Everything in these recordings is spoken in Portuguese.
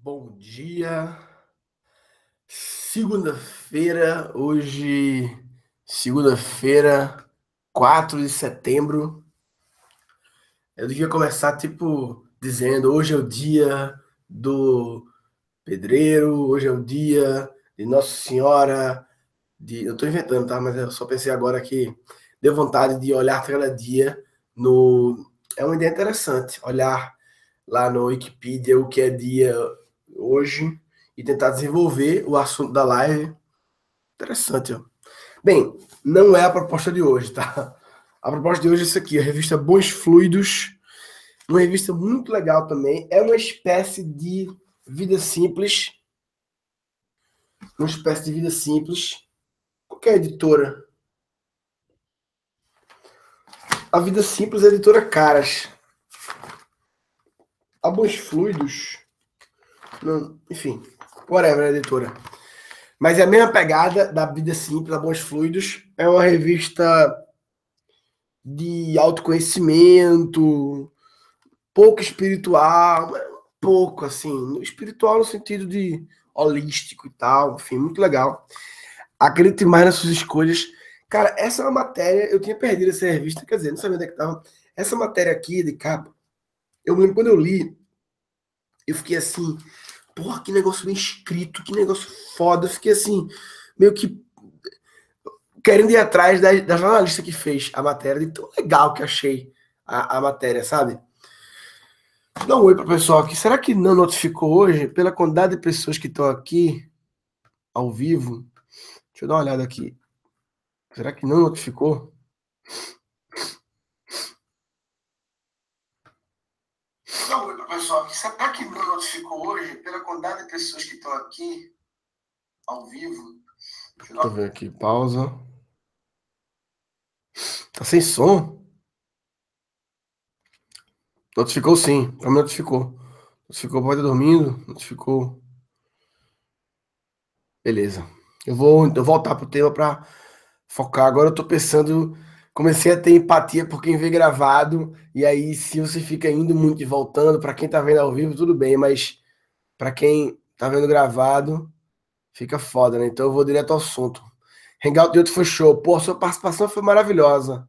Bom dia. Segunda-feira, hoje, segunda-feira, 4 de setembro. Eu devia começar, dizendo: hoje é o dia do pedreiro, hoje é o dia de Nossa Senhora. Eu tô inventando, tá? Mas eu só pensei agora que deu vontade de olhar cada dia no. É uma ideia interessante, olhar lá no Wikipedia o que é dia hoje e tentar desenvolver o assunto da live. Interessante, ó. Bem, não é a proposta de hoje, tá? A proposta de hoje é isso aqui, a revista Bons Fluidos, uma revista muito legal também. É uma espécie de vida simples, uma espécie de vida simples. Qualquer editora. A Vida Simples é a editora Caras. A Bons Fluidos, não, enfim, whatever, a editora. Mas é a mesma pegada da Vida Simples, a Bons Fluidos. É uma revista de autoconhecimento, pouco espiritual, pouco assim, espiritual no sentido de holístico e tal, enfim, muito legal. Acredite mais nas suas escolhas. Cara, essa é uma matéria, eu tinha perdido essa revista, quer dizer, não sabia onde é que tava. Essa matéria aqui de capa, eu lembro quando eu li, eu fiquei assim, porra, que negócio bem escrito, que negócio foda. Eu fiquei assim, meio que querendo ir atrás da jornalista que fez a matéria, de tão legal que achei a matéria, sabe? Dá um oi pro pessoal aqui. Será que não notificou hoje? Pela quantidade de pessoas que estão aqui ao vivo. Deixa eu dar uma olhada aqui. Será que não notificou? Dá um oi pro pessoal aqui. Será que não notificou hoje? Pela quantidade de pessoas que estão aqui ao vivo. Deixa eu ver aqui. Pausa. Tá sem som? Notificou sim. Pra mim notificou. Notificou, pode estar dormindo. Notificou. Beleza. Eu vou voltar pro tema para focar. Agora eu tô pensando, comecei a ter empatia por quem vê gravado, e aí se você fica indo muito e voltando, para quem tá vendo ao vivo, tudo bem, mas para quem tá vendo gravado, fica foda, né? Então eu vou direto ao assunto. Hangout de ontem foi show. Pô, a sua participação foi maravilhosa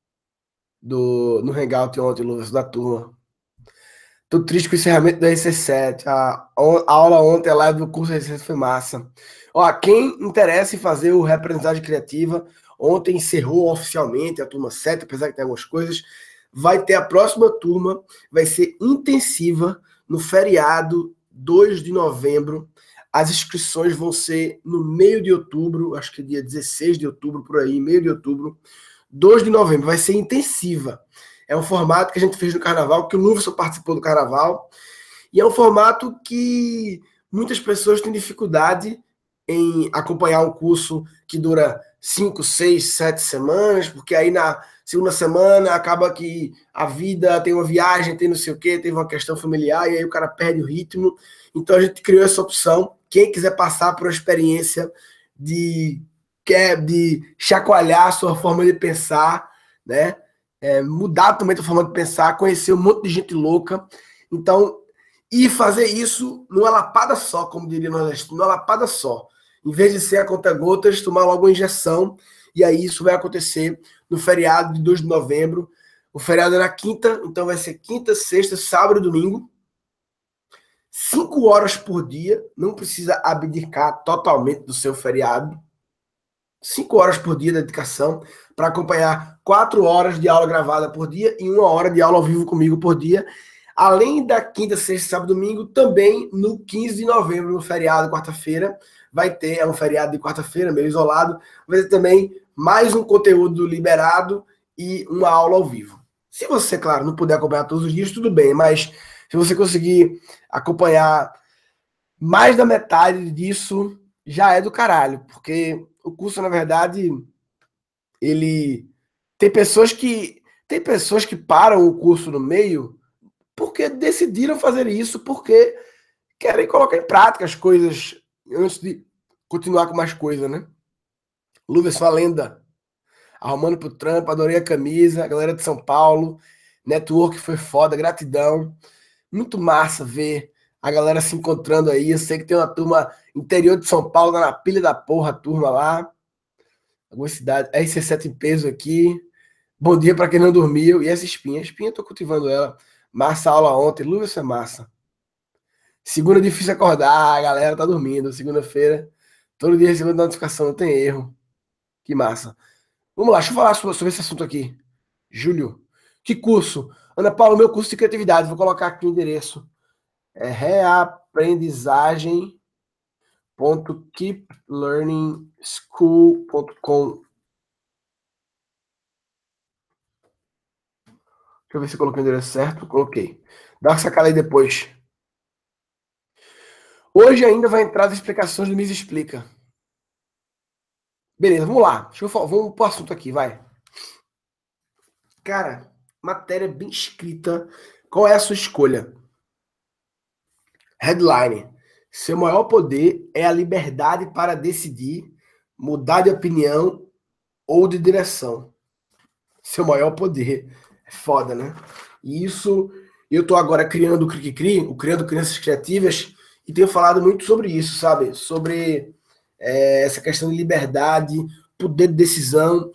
no Hangout ontem, Lucas, da turma. Tô triste com o encerramento da RC7. A aula ontem, a live do curso RC7 foi massa. Ó, quem interessa em fazer o Reaprendizagem Criativa, ontem encerrou oficialmente a turma 7, apesar que tem algumas coisas. Vai ter a próxima turma, vai ser intensiva no feriado 2 de novembro. As inscrições vão ser no meio de outubro, acho que dia 16 de outubro, por aí, meio de outubro. 2 de novembro, vai ser intensiva. É um formato que a gente fez no Carnaval, que o Lúcio participou do Carnaval, e é um formato que muitas pessoas têm dificuldade em acompanhar um curso que dura 5, 6, 7 semanas, porque aí na segunda semana acaba que a vida tem uma viagem, tem não sei o quê, teve uma questão familiar, e aí o cara perde o ritmo. Então a gente criou essa opção. Quem quiser passar por uma experiência de, de chacoalhar a sua forma de pensar, né? Mudar também a forma de pensar, conhecer um monte de gente louca. Então, e fazer isso numa lapada só, como diria o nordestino, numa lapada só. Em vez de ser a conta-gotas, tomar logo uma injeção. E aí isso vai acontecer no feriado de 2 de novembro. O feriado é na quinta, então vai ser quinta, sexta, sábado e domingo. 5 horas por dia, não precisa abdicar totalmente do seu feriado. 5 horas por dia de dedicação para acompanhar 4 horas de aula gravada por dia e 1 hora de aula ao vivo comigo por dia. Além da quinta, sexta, sábado e domingo, também no 15 de novembro, no feriado, quarta-feira, vai ter, é um feriado de quarta-feira, meio isolado, vai ter também mais um conteúdo liberado e uma aula ao vivo. Se você, claro, não puder acompanhar todos os dias, tudo bem, mas se você conseguir acompanhar mais da metade disso, já é do caralho, porque o curso, na verdade, ele tem pessoas que param o curso no meio porque decidiram fazer isso, porque querem colocar em prática as coisas antes de continuar com mais coisa, né? Luvas, sua lenda. Arrumando pro trampo, adorei a camisa, a galera de São Paulo, network foi foda, gratidão. Muito massa ver A galera se encontrando aí. Eu sei que tem uma turma interior de São Paulo, na pilha da porra, a turma lá. Alguma cidade. RC7 em peso aqui. Bom dia para quem não dormiu. E essa espinha? A espinha eu tô cultivando ela. Massa aula ontem. Lúcia, isso é massa. Segunda é difícil acordar, a galera tá dormindo. Segunda-feira, todo dia recebendo notificação, não tem erro. Que massa. Vamos lá, deixa eu falar sobre esse assunto aqui. Júlio, que curso? Ana Paula, meu curso de criatividade, vou colocar aqui o endereço. É reaprendizagem.keeplearningschool.com. Deixa eu ver se eu coloquei o endereço certo. Coloquei. Dá uma sacada aí depois. Hoje ainda vai entrar as explicações do Me Explica. Beleza, vamos lá. Vamos pro assunto aqui, vai. Cara, matéria bem escrita. Qual é a sua escolha? Headline. Seu maior poder é a liberdade para decidir, mudar de opinião ou de direção. Seu maior poder. É foda, né? E isso, eu tô agora criando o Cri, o Criando Crianças Criativas, e tenho falado muito sobre isso, sabe? Sobre essa questão de liberdade, poder de decisão.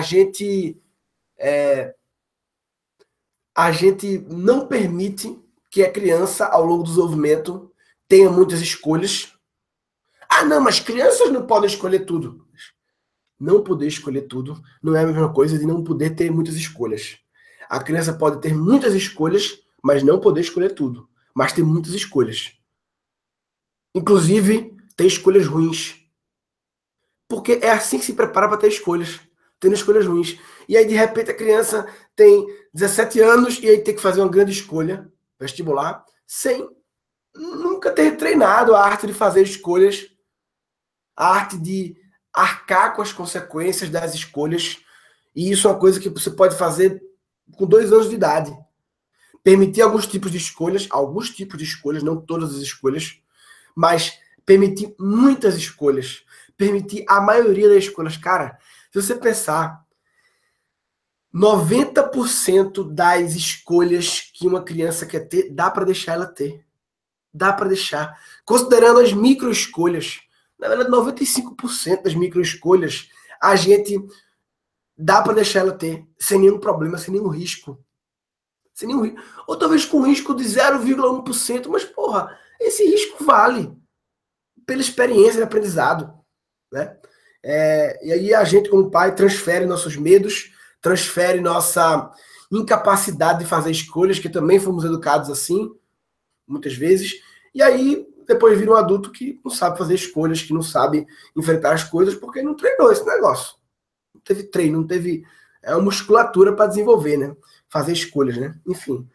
A gente não permite que a criança, ao longo do desenvolvimento, tenha muitas escolhas. Ah, não, mas crianças não podem escolher tudo. Não poder escolher tudo não é a mesma coisa de não poder ter muitas escolhas. A criança pode ter muitas escolhas, mas não poder escolher tudo. Mas ter muitas escolhas. Inclusive, ter escolhas ruins. Porque é assim que se prepara para ter escolhas. Tendo escolhas ruins. E aí, de repente, a criança tem 17 anos e aí tem que fazer uma grande escolha vestibular sem nunca ter treinado a arte de fazer escolhas, a arte de arcar com as consequências das escolhas. E isso é uma coisa que você pode fazer com 2 anos de idade. Permitir alguns tipos de escolhas, não todas as escolhas, mas permitir muitas escolhas. Permitir a maioria das escolhas. Cara, se você pensar, 90% das escolhas que uma criança quer ter, dá para deixar ela ter. Dá para deixar. Considerando as micro-escolhas, na verdade, 95% das micro-escolhas, a gente dá para deixar ela ter, sem nenhum problema, sem nenhum risco. Sem nenhum risco. Ou talvez com risco de 0,1%, mas, porra, esse risco vale pela experiência de aprendizado, né? E aí a gente, como pai, transfere nossos medos, transfere nossa incapacidade de fazer escolhas, que também fomos educados assim, muitas vezes, e aí depois vira um adulto que não sabe fazer escolhas, que não sabe enfrentar as coisas, porque não treinou esse negócio. Não teve treino, não teve uma musculatura para desenvolver, né? Fazer escolhas, né? Enfim.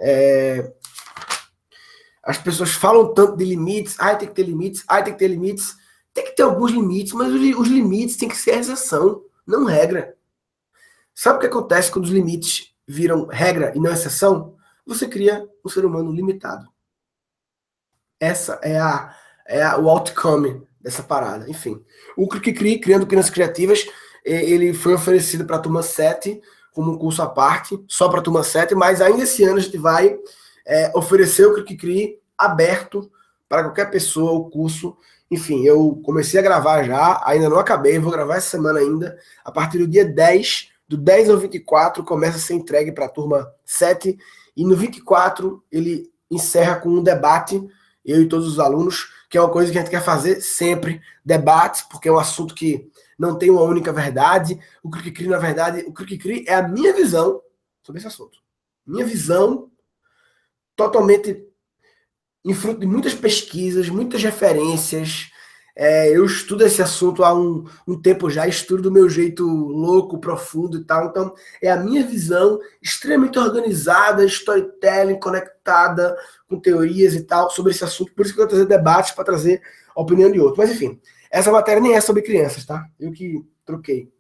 As pessoas falam tanto de limites, tem que ter limites, tem que ter limites. Tem que ter alguns limites, mas os limites têm que ser exceção, não regra. Sabe o que acontece quando os limites viram regra e não exceção? Você cria um ser humano limitado. Essa é o outcome dessa parada. Enfim, o Cri, Criando Crianças Criativas, ele foi oferecido para a turma 7 como um curso à parte, só para a turma 7, mas ainda esse ano a gente vai oferecer o Cri aberto para qualquer pessoa, o curso. Enfim, eu comecei a gravar já, ainda não acabei, vou gravar essa semana ainda. A partir do dia 10, do 10 ao 24, começa a ser entregue para a turma 7, e no 24 ele encerra com um debate, eu e todos os alunos, que é uma coisa que a gente quer fazer sempre, debates, porque é um assunto que não tem uma única verdade. O Cri, na verdade, o Cri é a minha visão sobre esse assunto. Minha visão totalmente em fruto de muitas pesquisas, muitas referências. Eu estudo esse assunto há um tempo já, estudo do meu jeito louco, profundo e tal. Então, é a minha visão extremamente organizada, storytelling, conectada com teorias e tal, sobre esse assunto. Por isso que eu vou trazer debates para trazer a opinião de outro. Mas, enfim, essa matéria nem é sobre crianças, tá? Eu que troquei.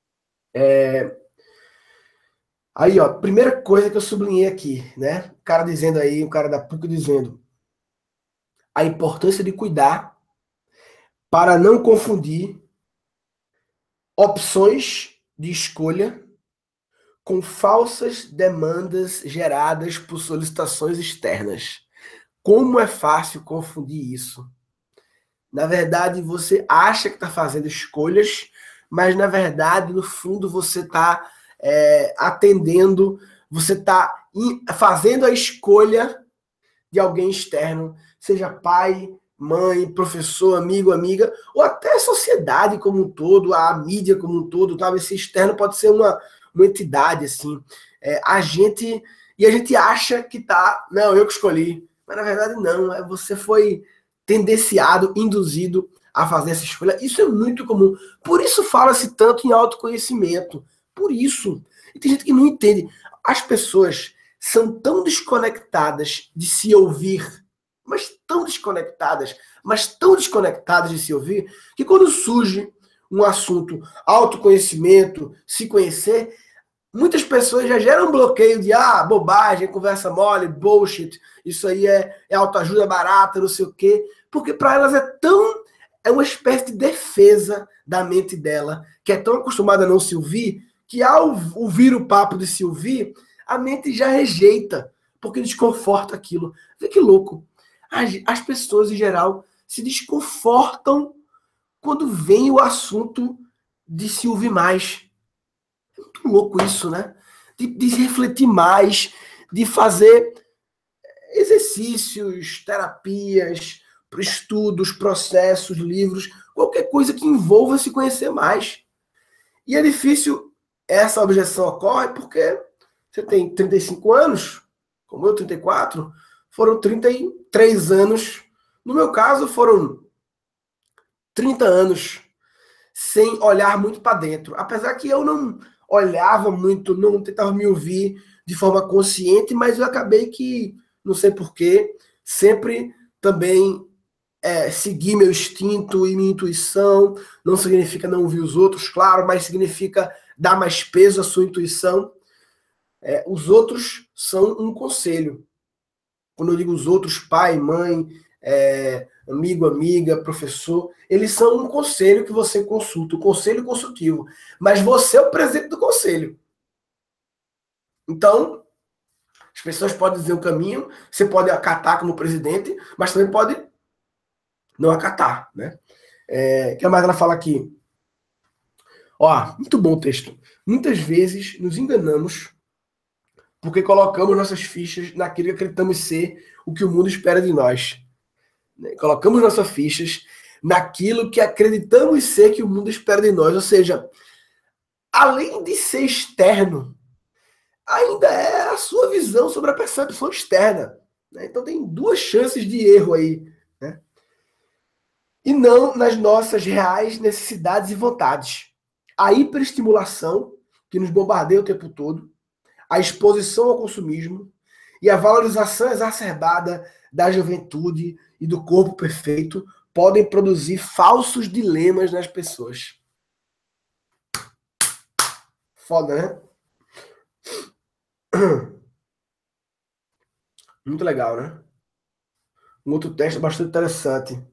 Aí, ó, primeira coisa que eu sublinhei aqui, né? O cara dizendo aí, o cara da PUC dizendo a importância de cuidar para não confundir opções de escolha com falsas demandas geradas por solicitações externas. Como é fácil confundir isso. Na verdade, você acha que está fazendo escolhas, mas na verdade, no fundo, você está atendendo, você está fazendo a escolha de alguém externo, seja pai, mãe, professor, amigo, amiga, ou até a sociedade como um todo, a mídia como um todo, tá? Esse externo pode ser uma entidade, assim. A gente acha que tá, não, eu que escolhi, mas na verdade não, você foi tendenciado, induzido a fazer essa escolha. Isso é muito comum. Por isso fala-se tanto em autoconhecimento. Por isso. E tem gente que não entende. As pessoas são tão desconectadas de se ouvir, mas tão desconectadas de se ouvir, que quando surge um assunto autoconhecimento, se conhecer, muitas pessoas já geram um bloqueio de bobagem, conversa mole, bullshit, isso aí é autoajuda barata, não sei o quê, porque para elas é uma espécie de defesa da mente dela, que é tão acostumada a não se ouvir, que ao ouvir o papo de se ouvir, a mente já rejeita, porque desconforta aquilo. Vê que louco. As pessoas, em geral, se desconfortam quando vem o assunto de se ouvir mais. É muito louco isso, né? De refletir mais, de fazer exercícios, terapias, estudos, processos, livros, qualquer coisa que envolva se conhecer mais. E é difícil, essa objeção ocorre porque você tem 35 anos, como eu, 34, foram 33 anos. No meu caso, foram 30 anos sem olhar muito para dentro. Apesar que eu não olhava muito, não tentava me ouvir de forma consciente, mas eu acabei que, não sei porquê, sempre também seguir meu instinto e minha intuição. Não significa não ouvir os outros, claro, mas significa dar mais peso à sua intuição. Os outros são um conselho. Quando eu digo os outros, pai, mãe, amigo, amiga, professor, eles são um conselho que você consulta, o conselho consultivo. Mas você é o presidente do conselho. Então, as pessoas podem dizer o caminho, você pode acatar como presidente, mas também pode não acatar, né? O que mais ela fala aqui? Muito bom o texto. Muitas vezes nos enganamos porque colocamos nossas fichas naquilo que acreditamos ser o que o mundo espera de nós. Colocamos nossas fichas naquilo que acreditamos ser que o mundo espera de nós. Ou seja, além de ser externo, ainda é a sua visão sobre a percepção externa. Então tem duas chances de erro aí. Né? E não nas nossas reais necessidades e vontades. A hiperestimulação, que nos bombardeia o tempo todo, a exposição ao consumismo e a valorização exacerbada da juventude e do corpo perfeito podem produzir falsos dilemas nas pessoas. Foda, né? Muito legal, né? Um outro texto bastante interessante.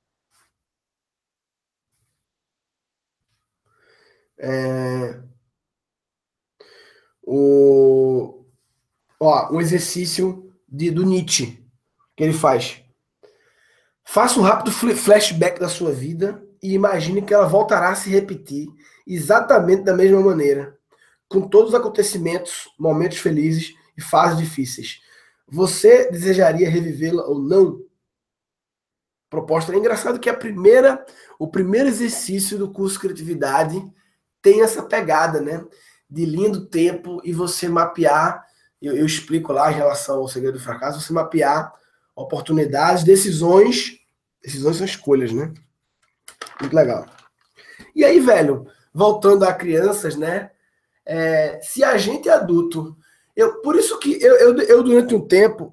Um exercício do Nietzsche que ele faz. Faça um rápido flashback da sua vida e imagine que ela voltará a se repetir exatamente da mesma maneira, com todos os acontecimentos, momentos felizes e fases difíceis. Você desejaria revivê-la ou não? Proposta. É engraçado que o primeiro exercício do curso Criatividade tem essa pegada, né? De linha do tempo e você mapear, eu explico lá em relação ao segredo do fracasso, você mapear oportunidades, decisões são escolhas, né? Muito legal. E aí, velho, voltando a crianças, né? Se a gente é adulto, por isso que eu durante um tempo,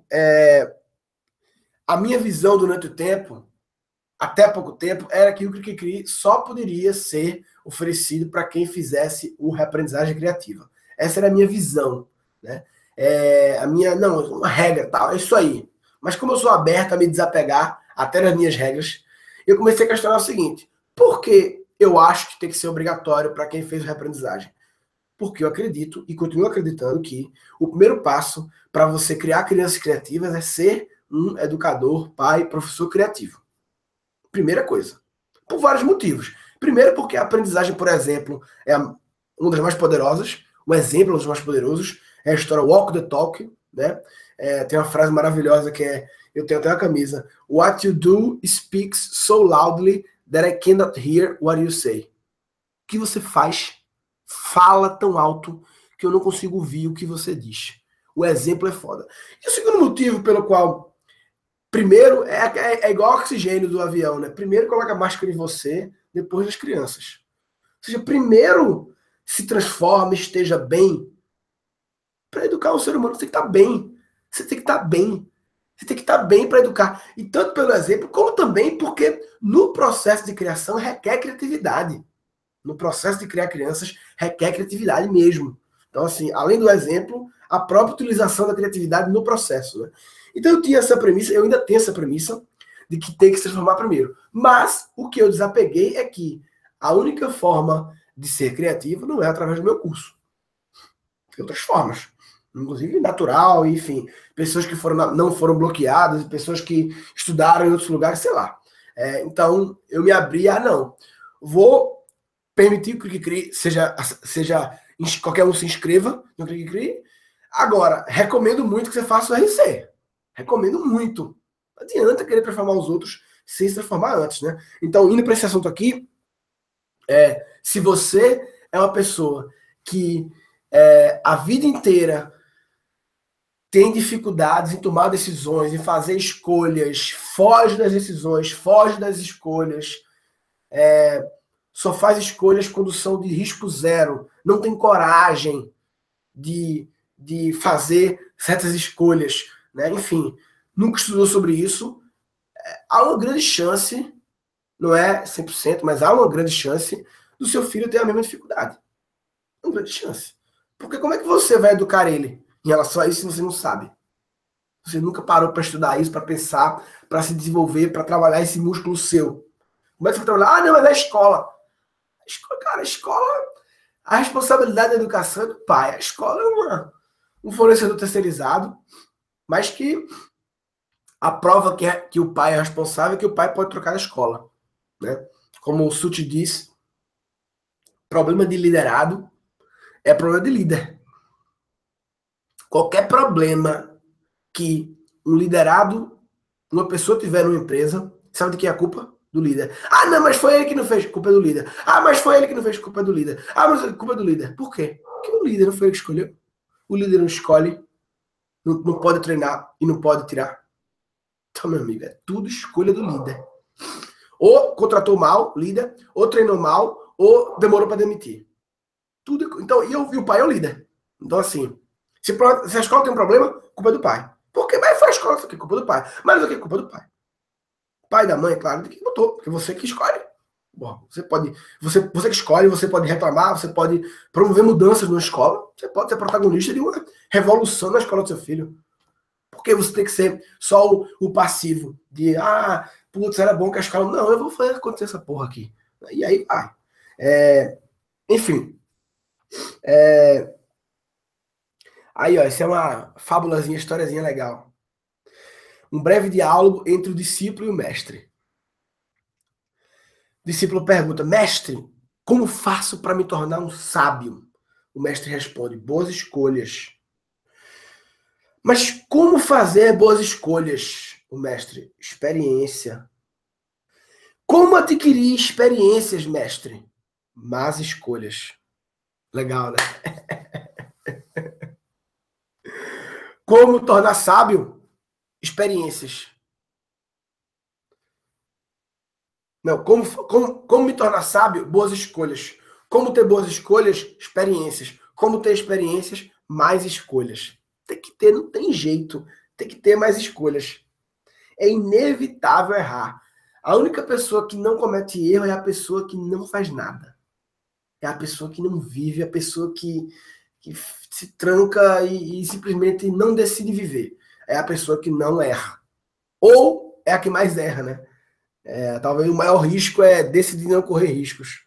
a minha visão durante o tempo, até pouco tempo, era que o Cri só poderia ser oferecido para quem fizesse o reaprendizagem criativa. Essa era a minha visão, né? Uma regra, tal, é isso aí. Mas como eu sou aberto a me desapegar até das minhas regras, eu comecei a questionar o seguinte: por que eu acho que tem que ser obrigatório para quem fez o reaprendizagem? Porque eu acredito e continuo acreditando que o primeiro passo para você criar crianças criativas é ser um educador, pai, professor criativo. Primeira coisa. Por vários motivos. Primeiro, porque a aprendizagem, por exemplo, é uma das mais poderosas. Um exemplo dos mais poderosos é a história Walk the Talk, né? Tem uma frase maravilhosa que é, eu tenho até a camisa, What you do speaks so loudly that I cannot hear what you say. O que você faz fala tão alto que eu não consigo ouvir o que você diz. O exemplo é foda. E o segundo motivo pelo qual, primeiro, é igual ao oxigênio do avião, né? Primeiro coloca a máscara em você, depois nas crianças. Ou seja, primeiro se transforma, esteja bem. Para educar o ser humano, você tem que estar bem. Você tem que estar bem. Você tem que estar bem para educar. E tanto pelo exemplo, como também porque no processo de criação requer criatividade. No processo de criar crianças requer criatividade mesmo. Então, assim, além do exemplo, a própria utilização da criatividade no processo. Né? Então eu tinha essa premissa, eu ainda tenho essa premissa de que tem que se transformar primeiro. Mas o que eu desapeguei é que a única forma de ser criativo não é através do meu curso. Tem outras formas. Inclusive natural, enfim. Pessoas que não foram bloqueadas, pessoas que estudaram em outros lugares, sei lá. Então, eu me abri a não. Vou permitir que o Cri seja qualquer um se inscreva no Clique Cri. Agora, recomendo muito que você faça o RC. Recomendo muito. Não adianta querer transformar os outros sem se transformar antes, né? Então, indo para esse assunto aqui, se você é uma pessoa que a vida inteira tem dificuldades em tomar decisões, em fazer escolhas, foge das decisões, foge das escolhas, só faz escolhas quando são de risco zero, não tem coragem de fazer certas escolhas, né? Enfim, nunca estudou sobre isso, há uma grande chance, não é 100%, mas há uma grande chance do seu filho ter a mesma dificuldade. Uma grande chance. Porque como é que você vai educar ele em relação a isso se você não sabe? Você nunca parou para estudar isso, para pensar, para se desenvolver, para trabalhar esse músculo seu. Como é que você vai trabalhar? Ah, não, mas é a escola. A escola, cara, a escola, a responsabilidade da educação é do pai. A escola é um fornecedor terceirizado, mas que a prova que o pai é responsável é que o pai pode trocar a escola. Né? Como o Suti diz, problema de liderado é problema de líder. Qualquer problema que um liderado, uma pessoa tiver numa empresa, sabe de quem é a culpa? Do líder. Ah, não, mas foi ele que não fez, culpa é do líder. Ah, mas foi ele que não fez, culpa é do líder. Ah, mas culpa é do líder. Por quê? Porque o líder não foi ele que escolheu. O líder não escolhe, não pode treinar e não pode tirar. Então, meu amigo, é tudo escolha do líder. Ou contratou mal, líder, ou treinou mal, ou demorou para demitir. Tudo. Então, e o pai é o líder. Então, assim, se a escola tem um problema, culpa é do pai. Por quê? Mas foi a escola, isso aqui, culpa do pai. Mas isso aqui, culpa do pai. Pai da mãe, é claro, de quem botou, porque você que escolhe. Bom, você que escolhe, você pode reclamar, você pode promover mudanças na escola, você pode ser protagonista de uma revolução na escola do seu filho. Porque você tem que ser só o passivo de, putz, era bom que a escola. Não, eu vou fazer acontecer essa porra aqui. E aí vai. Enfim. Aí, ó, isso é uma fábulazinha, historiazinha legal. Um breve diálogo entre o discípulo e o mestre. O discípulo pergunta, mestre, como faço para me tornar um sábio? O mestre responde, boas escolhas. Mas como fazer boas escolhas? O mestre, experiência. Como adquirir experiências, mestre? Más escolhas. Legal, né? Como tornar sábio? Experiências. Não, como me tornar sábio? Boas escolhas. Como ter boas escolhas? Experiências. Como ter experiências? Mais escolhas. Tem que ter, não tem jeito. Tem que ter mais escolhas. É inevitável errar. A única pessoa que não comete erro é a pessoa que não faz nada. É a pessoa que não vive, a pessoa que se tranca e simplesmente não decide viver. É a pessoa que não erra. Ou é a que mais erra, né? Talvez o maior risco é decidir não correr riscos.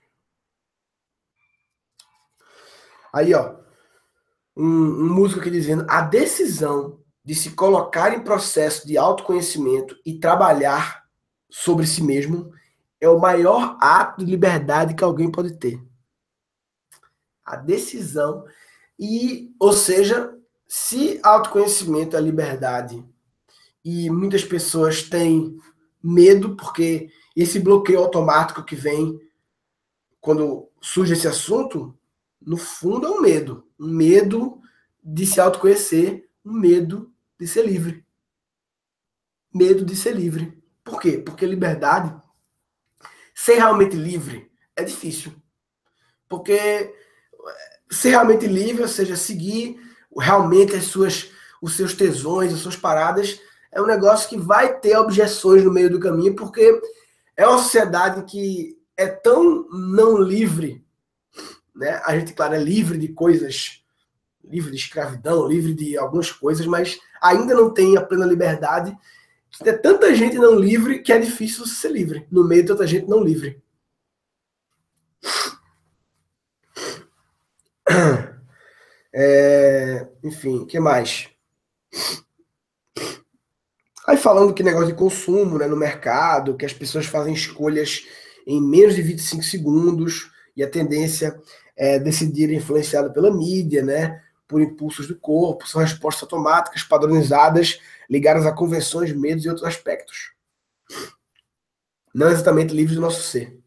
Aí, ó, um músico aqui dizendo, a decisão de se colocar em processo de autoconhecimento e trabalhar sobre si mesmo é o maior ato de liberdade que alguém pode ter. A decisão ou seja, se autoconhecimento é liberdade e muitas pessoas têm medo, porque esse bloqueio automático que vem quando surge esse assunto, no fundo é um medo de se autoconhecer, um medo de ser livre. Medo de ser livre. Por quê? Porque liberdade, ser realmente livre, é difícil. Porque ser realmente livre, ou seja, seguir realmente os seus tesões, as suas paradas, é um negócio que vai ter objeções no meio do caminho, porque é uma sociedade que é tão não livre, né? A gente, claro, é livre de coisas, livre de escravidão, livre de algumas coisas, mas ainda não tem a plena liberdade. Tem tanta gente não livre que é difícil ser livre, no meio de tanta gente não livre. Enfim, o que mais? Aí falando que negócio de consumo, né, no mercado, que as pessoas fazem escolhas em menos de 25 segundos e a tendência é decidir influenciada pela mídia, né, por impulsos do corpo, são respostas automáticas, padronizadas, ligadas a convenções, medos e outros aspectos. Não exatamente livres do nosso ser.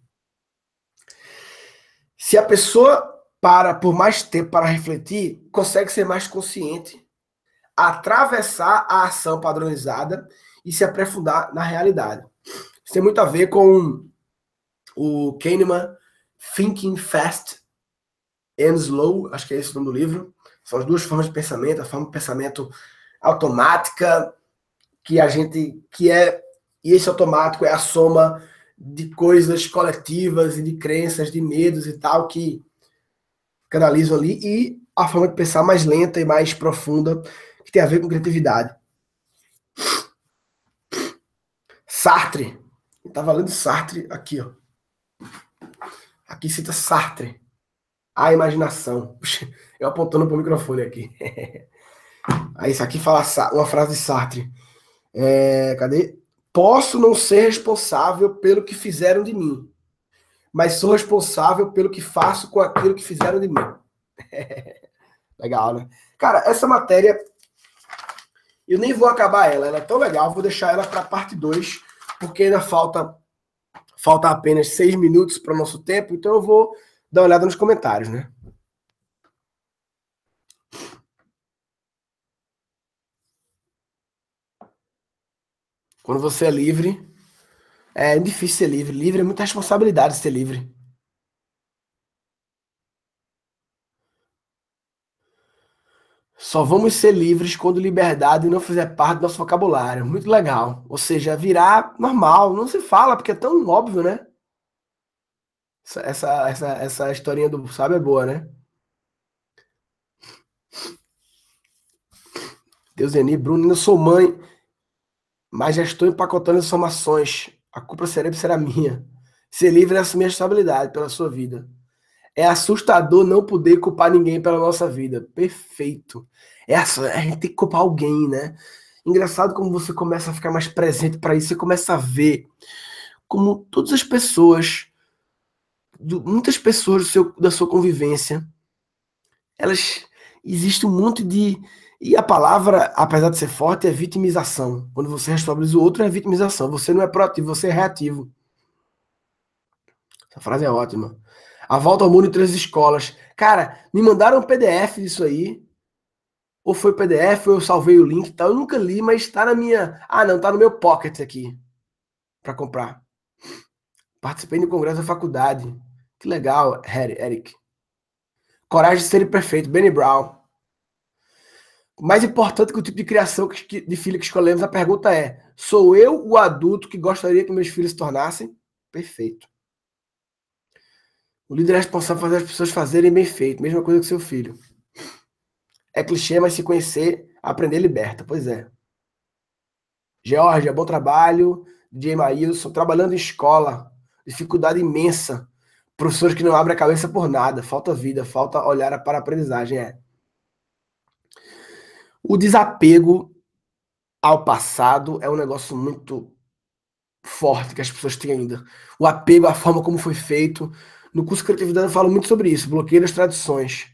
Se a pessoa para por mais tempo para refletir, consegue ser mais consciente, atravessar a ação padronizada e se aprofundar na realidade. Isso tem muito a ver com o Kahneman, Thinking Fast and Slow, acho que é esse o nome do livro. São as duas formas de pensamento, a forma de pensamento automática, e esse automático é a soma de coisas coletivas e de crenças, de medos e tal, que canalizam ali, e a forma de pensar mais lenta e mais profunda, que tem a ver com criatividade. Sartre. Tá valendo Sartre aqui, ó. Aqui cita Sartre. A imaginação. Puxa, eu apontando pro microfone aqui. Aí isso aqui fala uma frase de Sartre. Cadê? Posso não ser responsável pelo que fizeram de mim, mas sou responsável pelo que faço com aquilo que fizeram de mim. Legal, né? Cara, essa matéria, eu nem vou acabar ela é tão legal, vou deixar ela para parte 2, porque ainda falta apenas 6 minutos para o nosso tempo, então eu vou dar uma olhada nos comentários, né? Quando você é livre, é difícil ser livre. Livre é muita responsabilidade ser livre. Só vamos ser livres quando liberdade não fizer parte do nosso vocabulário. Muito legal. Ou seja, virar normal. Não se fala, porque é tão óbvio, né? Essa historinha do sábio é boa, né? Deuseni, Bruno, eu sou mãe, mas já estou empacotando as informações. A culpa será minha. Ser livre é assumir a responsabilidade pela sua vida. É assustador não poder culpar ninguém pela nossa vida. Perfeito. A gente tem que culpar alguém, né? Engraçado como você começa a ficar mais presente para isso, você começa a ver como todas as pessoas, muitas pessoas da sua convivência, elas existe um monte de. E a palavra, apesar de ser forte, é vitimização. Quando você responsabiliza o outro, é vitimização. Você não é proativo, você é reativo. Essa frase é ótima. A volta ao mundo em 3 escolas. Cara, me mandaram um PDF disso aí. Ou foi PDF, ou eu salvei o link e tal. Eu nunca li, mas tá na minha. Ah, não, tá no meu pocket aqui. Para comprar. Participei do congresso da faculdade. Que legal, Eric. Coragem de ser perfeito, Benny Brown. Mais importante que o tipo de criação de filho que escolhemos, a pergunta é: sou eu o adulto que gostaria que meus filhos se tornassem? Perfeito. O líder é responsável por fazer as pessoas fazerem bem feito, mesma coisa que seu filho. É clichê, mas se conhecer, aprender liberta. Pois é. Georgia, bom trabalho. DJ Maílson, trabalhando em escola. Dificuldade imensa. Professores que não abrem a cabeça por nada. Falta vida, falta olhar para a aprendizagem. O desapego ao passado é um negócio muito forte que as pessoas têm ainda. O apego à forma como foi feito. No curso de criatividade eu falo muito sobre isso, bloqueio das tradições.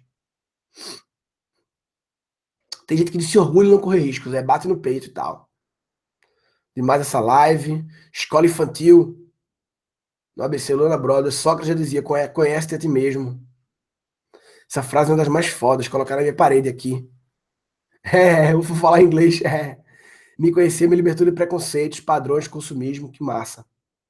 Tem gente que se orgulha de não correr riscos, bate no peito e tal. Demais essa live. Escola infantil. No ABC Luna Brothers, Sócrates já dizia: conhece-te a ti mesmo. Essa frase é uma das mais fodas, colocar na minha parede aqui. Eu vou falar em inglês. Me conhecer me libertou de preconceitos, padrões, consumismo, que massa.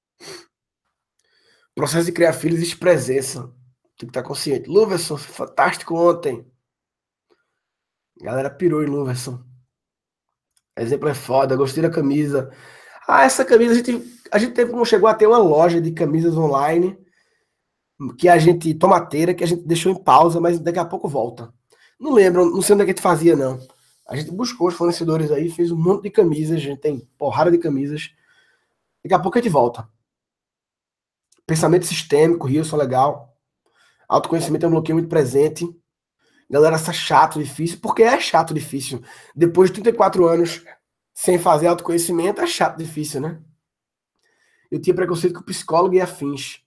Processo de criar filhos existe presença. Tem que estar consciente. Luverson, fantástico ontem. A galera pirou em Luverson. Exemplo é foda, gostei da camisa. Essa camisa a gente não chegou a ter uma loja de camisas online que a gente, tomateira, que a gente deixou em pausa, mas daqui a pouco volta. Não lembro, não sei onde é que a gente fazia, não. A gente buscou os fornecedores aí, fez um monte de camisas, a gente tem porrada de camisas. Daqui a pouco a gente volta. Pensamento sistêmico, Rilson, legal. Autoconhecimento é um bloqueio muito presente. Galera, acha chato, difícil, porque é chato, difícil. Depois de 34 anos sem fazer autoconhecimento, é chato, difícil, né? Eu tinha preconceito com psicólogo e afins.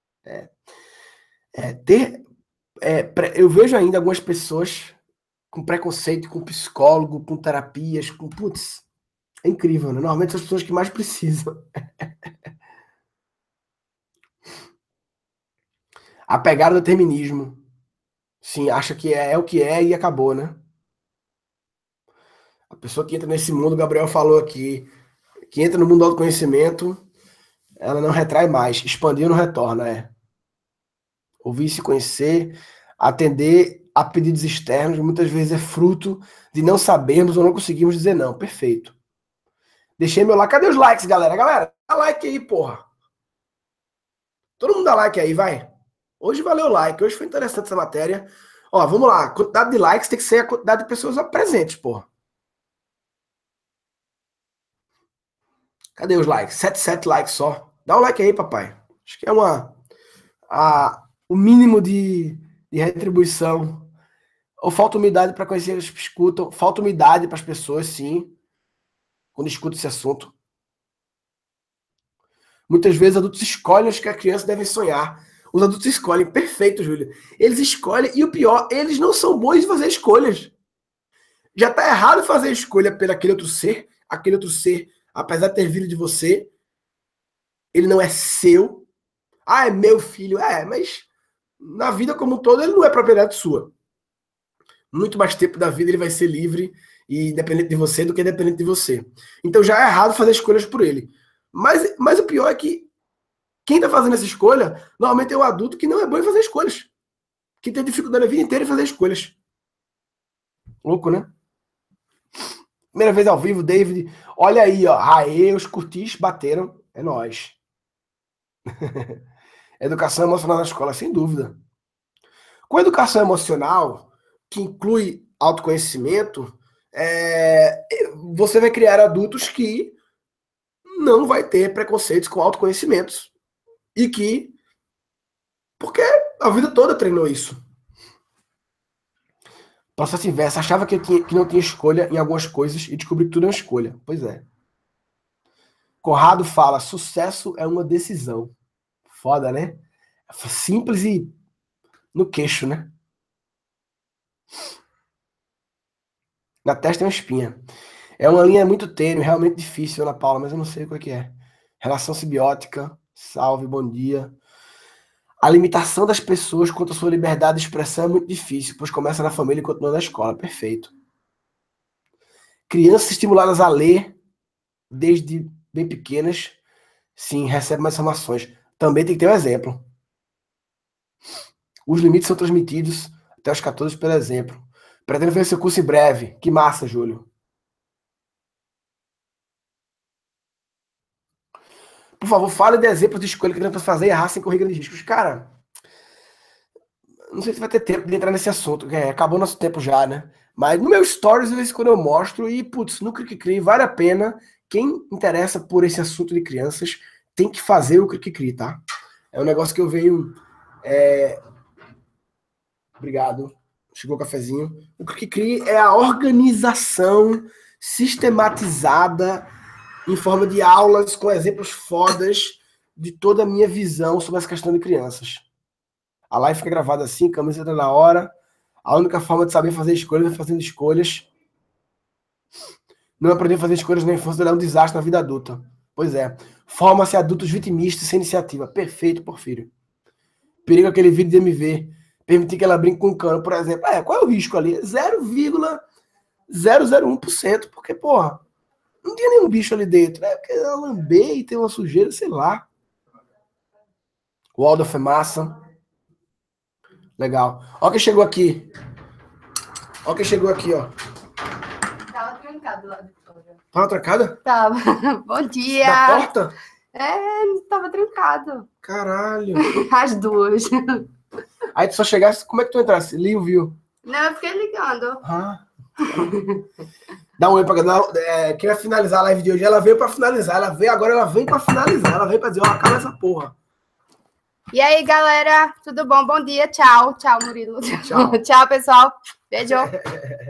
Ter, eu vejo ainda algumas pessoas com preconceito com psicólogo, com terapias, com... Putz, é incrível, né? Normalmente são as pessoas que mais precisam. Apegar ao determinismo. Sim, acha que é o que é e acabou, né? A pessoa que entra nesse mundo, o Gabriel falou aqui, que entra no mundo do autoconhecimento, ela não retrai mais. Expandir não retorna, Ouvir e se conhecer, atender a pedidos externos, muitas vezes é fruto de não sabermos ou não conseguimos dizer não. Perfeito. Deixei meu like. Cadê os likes, galera? Galera, dá like aí, porra. Todo mundo dá like aí, vai. Hoje valeu o like. Hoje foi interessante essa matéria. Ó, vamos lá. A quantidade de likes tem que ser a quantidade de pessoas presentes, porra. Cadê os likes? 7 likes só. Dá um like aí, papai. Acho que é o mínimo de retribuição. Ou falta umidade para conhecer os que escutam. Falta umidade para as pessoas, sim, quando escutam esse assunto. Muitas vezes adultos escolhem os que a criança deve sonhar. Os adultos escolhem. Perfeito, Júlio. Eles escolhem e o pior, eles não são bons em fazer escolhas. Já está errado fazer escolha pelo aquele outro ser. Aquele outro ser, apesar de ter vindo de você, ele não é seu. É meu filho. Mas na vida como um todo ele não é propriedade sua. Muito mais tempo da vida ele vai ser livre e independente de você do que independente de você. Então já é errado fazer escolhas por ele. Mas o pior é que quem está fazendo essa escolha normalmente é um adulto que não é bom em fazer escolhas. Que tem dificuldade a vida inteira em fazer escolhas. Louco, né? Primeira vez ao vivo, David. Olha aí, ó. Aê, os curtis bateram. É nóis. Educação emocional na escola, sem dúvida. Com educação emocional, que inclui autoconhecimento, você vai criar adultos que não vai ter preconceitos com autoconhecimentos. E que, porque a vida toda treinou isso. Processo inverso, achava que não tinha escolha em algumas coisas e descobri que tudo é uma escolha. Pois é. Conrado fala, sucesso é uma decisão. Foda, né? Simples e no queixo, né? Na testa é uma espinha. É uma linha muito tênue, realmente difícil, Ana Paula, mas eu não sei qual é que é. Relação simbiótica, salve, bom dia. A limitação das pessoas quanto à sua liberdade de expressão é muito difícil, pois começa na família e continua na escola. Perfeito. Crianças estimuladas a ler desde bem pequenas, sim, recebem mais informações. Também tem que ter um exemplo. Os limites são transmitidos até os 14 pelo exemplo. Pretendo fazer seu curso em breve. Que massa, Júlio. Por favor, fale de exemplos de escolha que tenta fazer e errar sem correr grandes riscos. Cara, não sei se vai ter tempo de entrar nesse assunto. Acabou nosso tempo já, né? Mas no meu stories, de vez em quando eu mostro e, putz, no Cri vale a pena. Quem interessa por esse assunto de crianças tem que fazer o Cri, tá? É um negócio que eu venho... Obrigado. Chegou o cafezinho. O Cri é a organização sistematizada em forma de aulas com exemplos fodas de toda a minha visão sobre essa questão de crianças. A live fica gravada assim, camiseta na hora. A única forma de saber fazer escolhas é fazendo escolhas. Não aprender a fazer escolhas na infância é um desastre na vida adulta. Pois é. Forma-se adultos vitimistas sem iniciativa. Perfeito, Porfírio. Perigo aquele vídeo de MV. Permitir que ela brinque com um cano, por exemplo. Qual é o risco ali? 0,001%. Porque, porra, não tinha nenhum bicho ali dentro. Porque ela lamber e tem uma sujeira, sei lá. O Waldorf é massa. Legal. Ó quem chegou aqui. Ó quem chegou aqui, ó. Tava trancado lá de fora. Tava trancada? Tava. Bom dia. Da porta? Tava trancado. Caralho. As duas. Aí tu só chegasse, como é que tu entrasse? Liu viu? Não, eu fiquei ligando. Dá um oi pra quem vai finalizar a live de hoje, ela veio pra finalizar. Ela vem pra finalizar. Ela veio pra dizer, ó, acaba essa porra. E aí, galera, tudo bom? Bom dia, tchau. Tchau, Murilo. Tchau. Tchau, pessoal. Beijo.